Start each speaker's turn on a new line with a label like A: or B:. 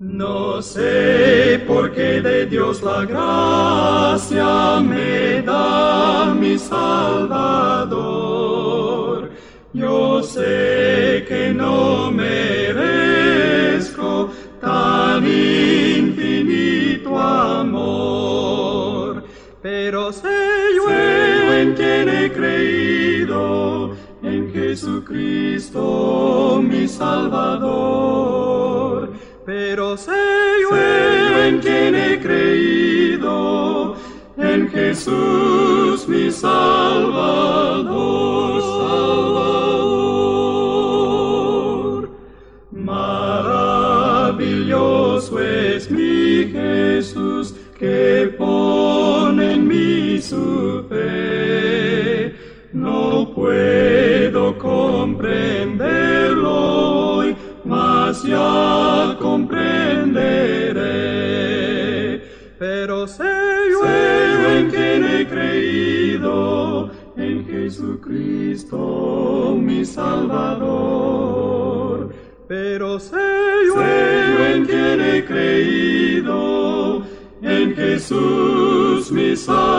A: No sé por qué de Dios la gracia me da mi Salvador. Yo sé que no merezco tan infinito amor, pero sé yo en quien he creído, en Jesucristo mi Salvador. Pero sé yo en quien he creído, en Jesús mi Salvador, Salvador. Maravilloso es mi Jesús, que pone en mí su fe. No puedo comprenderlo hoy, mas ya comprenderé. Pero sé yo en quien he creído, en Jesucristo mi Salvador. Pero sé yo en quien he creído, en Jesús mi Salvador.